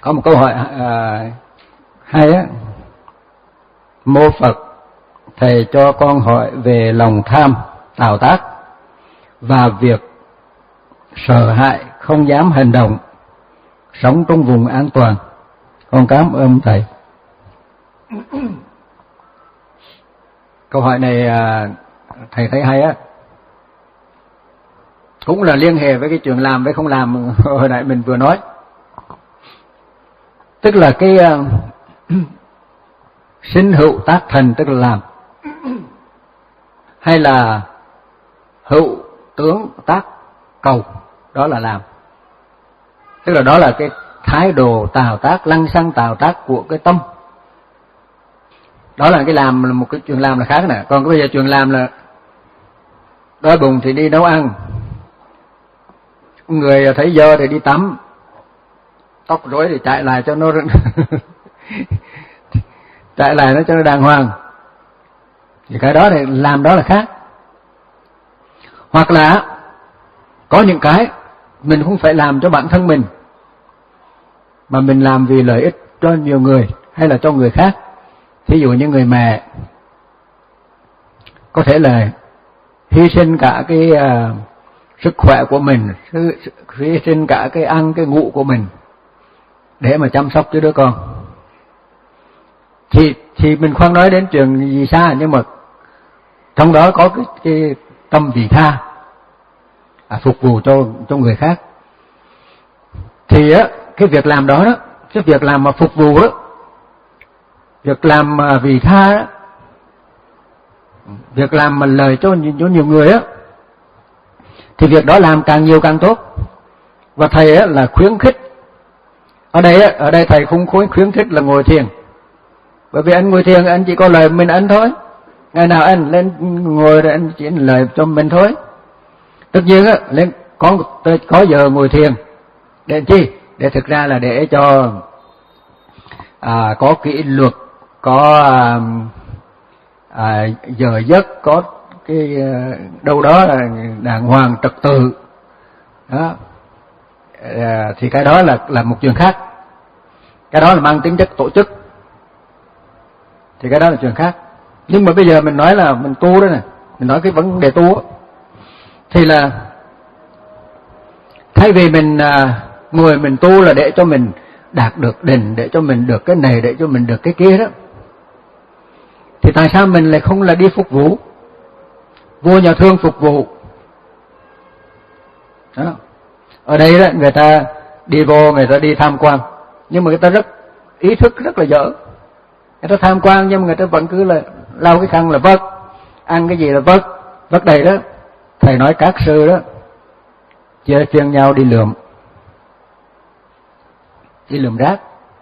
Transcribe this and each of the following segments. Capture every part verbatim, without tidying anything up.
Có một câu hỏi à, hay á. Mô Phật, thầy cho con hỏi về lòng tham, tạo tác và việc sợ hãi không dám hành động, sống trong vùng an toàn. Con cảm ơn thầy. Câu hỏi này à, thầy thấy hay á. Cũng là liên hệ với cái chuyện làm với không làm hồi nãy mình vừa nói. Tức là cái uh, sinh hữu tác thành, tức là làm, hay là hữu tướng tác cầu, đó là làm. Tức là đó là cái thái độ tạo tác, lăng xăng tạo tác của cái tâm. Đó là cái làm, là một cái chuyện làm là khác nè. Còn bây giờ chuyện làm là đói bụng thì đi nấu ăn, người thấy dơ thì đi tắm, tóc rối thì chạy lại cho nó chạy lại nó cho nó đàng hoàng. Thì cái đó thì làm đó là khác. Hoặc là có những cái mình không phải làm cho bản thân mình, mà mình làm vì lợi ích cho nhiều người hay là cho người khác. Thí dụ như người mẹ có thể là hy sinh cả cái uh, sức khỏe của mình, hy sinh cả cái ăn cái ngủ của mình để mà chăm sóc cho đứa con. Thì thì mình khoan nói đến chuyện gì xa, nhưng mà trong đó có cái, cái tâm vị tha, à, phục vụ cho cho người khác. Thì á, cái việc làm đó đó, cái việc làm mà phục vụ đó, việc làm mà vị tha đó, việc làm mà lợi cho, cho nhiều người á, thì việc đó làm càng nhiều càng tốt. Và thầy á là khuyến khích. Ở đây á, ở đây thầy không khuyến khuyến khích là ngồi thiền. Bởi vì anh ngồi thiền anh chỉ có lời mình anh thôi. Ngày nào anh lên ngồi rồi anh chỉ lời cho mình thôi. Tất nhiên á, lên có có giờ ngồi thiền để chi? Để thực ra là để cho à, có kỷ luật, có à, à, giờ giấc, có cái đâu đó là đàng hoàng trật tự đó. À, thì cái đó là là một chuyện khác. Cái đó là mang tính chất tổ chức, thì cái đó là chuyện khác. Nhưng mà bây giờ mình nói là mình tu đó này, mình nói cái vấn đề tu đó, thì là thay vì mình à, ngồi mình tu là để cho mình đạt được định, để cho mình được cái này, để cho mình được cái kia đó, thì tại sao mình lại không là đi phục vụ, vua nhà thương phục vụ đó. Ở đây đó, người ta đi vô, người ta đi tham quan, nhưng mà người ta rất ý thức rất là dở. Người ta tham quan nhưng mà người ta vẫn cứ là lau cái khăn là vớt, ăn cái gì là vớt, vớt đầy đó. Thầy nói các sư đó chơi phiên nhau đi lượm, đi lượm rác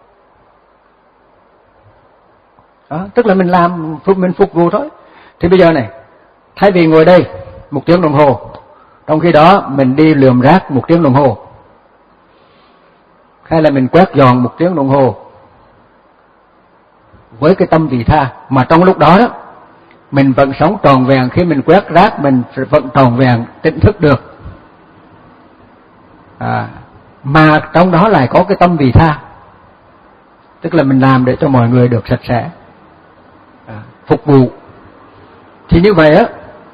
đó. Tức là mình làm, mình phục vụ thôi. Thì bây giờ này, thay vì ngồi đây một tiếng đồng hồ, trong khi đó mình đi lượm rác một tiếng đồng hồ, hay là mình quét dọn một tiếng đồng hồ, với cái tâm vị tha, mà trong lúc đó đó mình vẫn sống tròn vẹn. Khi mình quét rác mình vẫn tròn vẹn tỉnh thức được, à, mà trong đó lại có cái tâm vị tha, tức là mình làm để cho mọi người được sạch sẽ, à, phục vụ. Thì như vậy á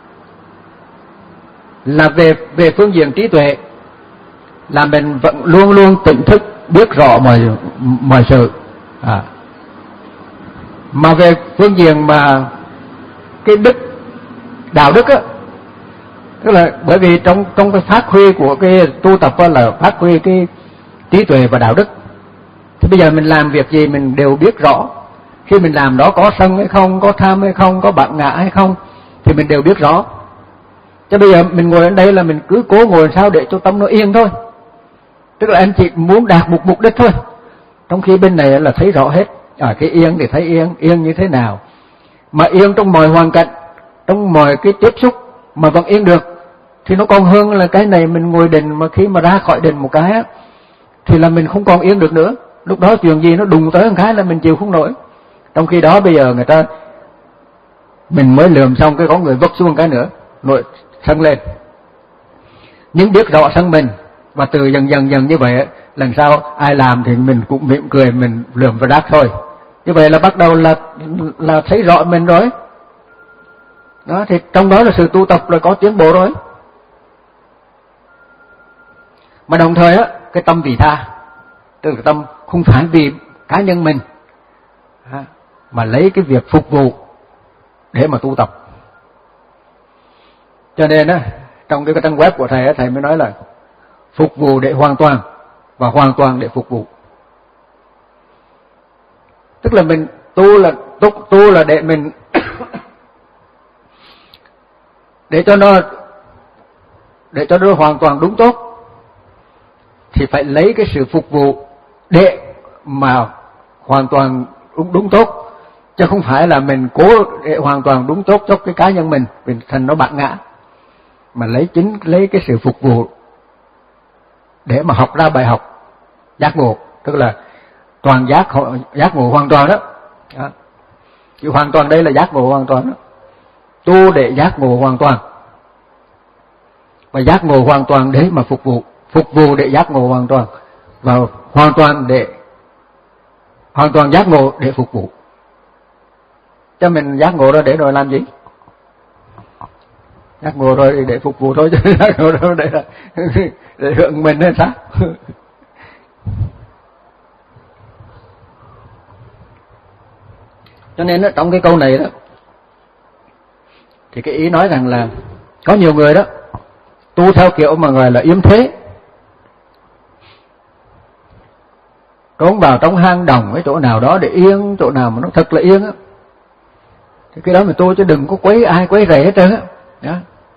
là về về phương diện trí tuệ là mình vẫn luôn luôn tỉnh thức, biết rõ mọi mọi sự, à. Mà về phương diện mà cái đức, đạo đức á, tức là bởi vì trong trong cái phát huy của cái tu tập á là phát huy cái trí tuệ và đạo đức. Thì bây giờ mình làm việc gì mình đều biết rõ. Khi mình làm đó có sân hay không, có tham hay không, có bản ngã hay không, thì mình đều biết rõ. Chứ bây giờ mình ngồi ở đây là mình cứ cố ngồi sao để cho tâm nó yên thôi. Tức là anh chị muốn đạt một mục đích thôi. Trong khi bên này là thấy rõ hết. À, cái yên thì thấy yên, yên như thế nào. Mà yên trong mọi hoàn cảnh, trong mọi cái tiếp xúc mà vẫn yên được, thì nó còn hơn là cái này mình ngồi định mà khi mà ra khỏi định một cái á, thì là mình không còn yên được nữa. Lúc đó chuyện gì nó đùng tới một cái là mình chịu không nổi. Trong khi đó bây giờ người ta, mình mới lườm xong cái có người vấp xuống cái nữa, nổi sân lên. Nhưng biết rõ sân mình Và từ dần dần dần như vậy, lần sau ai làm thì mình cũng mỉm cười, mình lườm vào rác thôi. Như vậy là bắt đầu là là thấy rõ mình rồi. Đó, thì trong đó là sự tu tập là có tiến bộ rồi. Mà đồng thời á, cái tâm vị tha, tức là tâm không phải vì cá nhân mình, mà lấy cái việc phục vụ để mà tu tập. Cho nên á, trong cái trang web của thầy á, thầy mới nói là phục vụ để hoàn toàn và hoàn toàn để phục vụ. Tức là mình tu là tu, tu là để mình để cho nó để cho nó hoàn toàn đúng tốt, thì phải lấy cái sự phục vụ để mà hoàn toàn đúng, đúng tốt, chứ không phải là mình cố để hoàn toàn đúng tốt cho cái cá nhân mình, mình thành nó bản ngã, mà lấy chính lấy cái sự phục vụ để mà học ra bài học giác ngộ, tức là toàn giác giác ngộ hoàn toàn đó. Đó. Chứ hoàn toàn đây là giác ngộ hoàn toàn đó. Tu để giác ngộ hoàn toàn, và giác ngộ hoàn toàn để mà phục vụ, phục vụ để giác ngộ hoàn toàn, và hoàn toàn để hoàn toàn giác ngộ để phục vụ. Cho mình giác ngộ ra để rồi làm gì? Giác ngộ rồi để phục vụ thôi, chứ giác ngộ rồi để, để hưởng mình hay sao? Cho nên đó, trong cái câu này đó, thì cái ý nói rằng là có nhiều người đó tu theo kiểu mà gọi là yếm thế, trốn vào trong hang đồng cái chỗ nào đó để yên, chỗ nào mà nó thật là yên á, thì cái đó mà tu chứ đừng có quấy ai quấy rầy hết trơn á. Đó.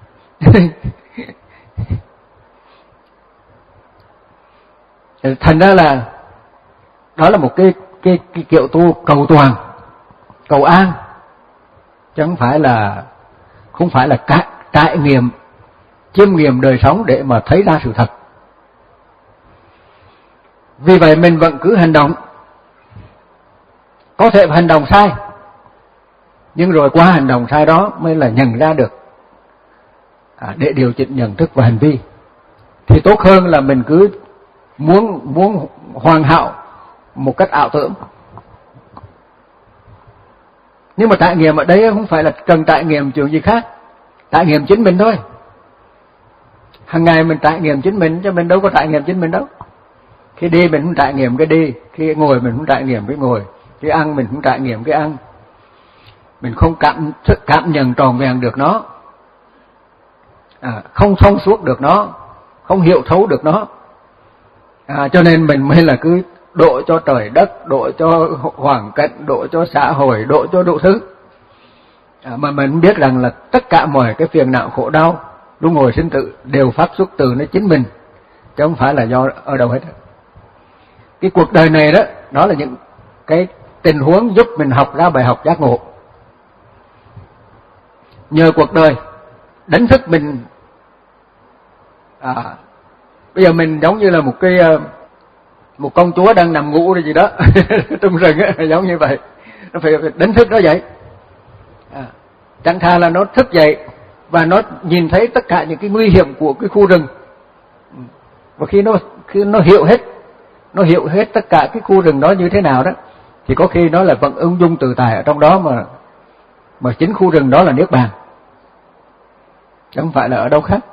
Thành ra là đó là một cái cái, cái kiểu tu cầu toàn, cầu an, chứ không phải là không phải là cả, trải nghiệm chiêm nghiệm đời sống để mà thấy ra sự thật. Vì vậy mình vẫn cứ hành động, có thể hành động sai, nhưng rồi qua hành động sai đó mới là nhận ra được, à, để điều chỉnh nhận thức và hành vi. Thì tốt hơn là mình cứ muốn muốn hoàn hảo một cách ảo tưởng. Nhưng mà trải nghiệm ở đây không phải là cần trải nghiệm chuyện gì khác, trải nghiệm chính mình thôi. Hàng ngày mình trải nghiệm chính mình, chứ mình đâu có trải nghiệm chính mình đâu. Khi đi mình không trải nghiệm cái đi, khi ngồi mình không trải nghiệm cái ngồi, khi ăn mình không trải nghiệm cái ăn, mình không cảm cảm nhận tròn vẹn được nó, à, không thông suốt được nó, không hiểu thấu được nó, à, cho nên mình mới là cứ độ cho trời đất, độ cho hoàn cảnh, độ cho xã hội, độ cho đủ thứ, à, mà mình biết rằng là tất cả mọi cái phiền não khổ đau luân hồi sinh tử đều phát xuất từ nó chính mình, chứ không phải là do ở đâu hết. Cái cuộc đời này đó, đó là những cái tình huống giúp mình học ra bài học giác ngộ. Nhờ cuộc đời đánh thức mình, à, bây giờ mình giống như là một cái một con chúa đang nằm ngủ hay gì đó trong rừng ấy, giống như vậy, nó phải đánh thức nó dậy, à, chẳng thà là nó thức dậy và nó nhìn thấy tất cả những cái nguy hiểm của cái khu rừng, và khi nó khi nó hiểu hết nó hiểu hết tất cả cái khu rừng đó như thế nào đó, thì có khi nó là vẫn ung dung tự tại ở trong đó, mà mà chính khu rừng đó là niết bàn, chứ không phải là ở đâu khác.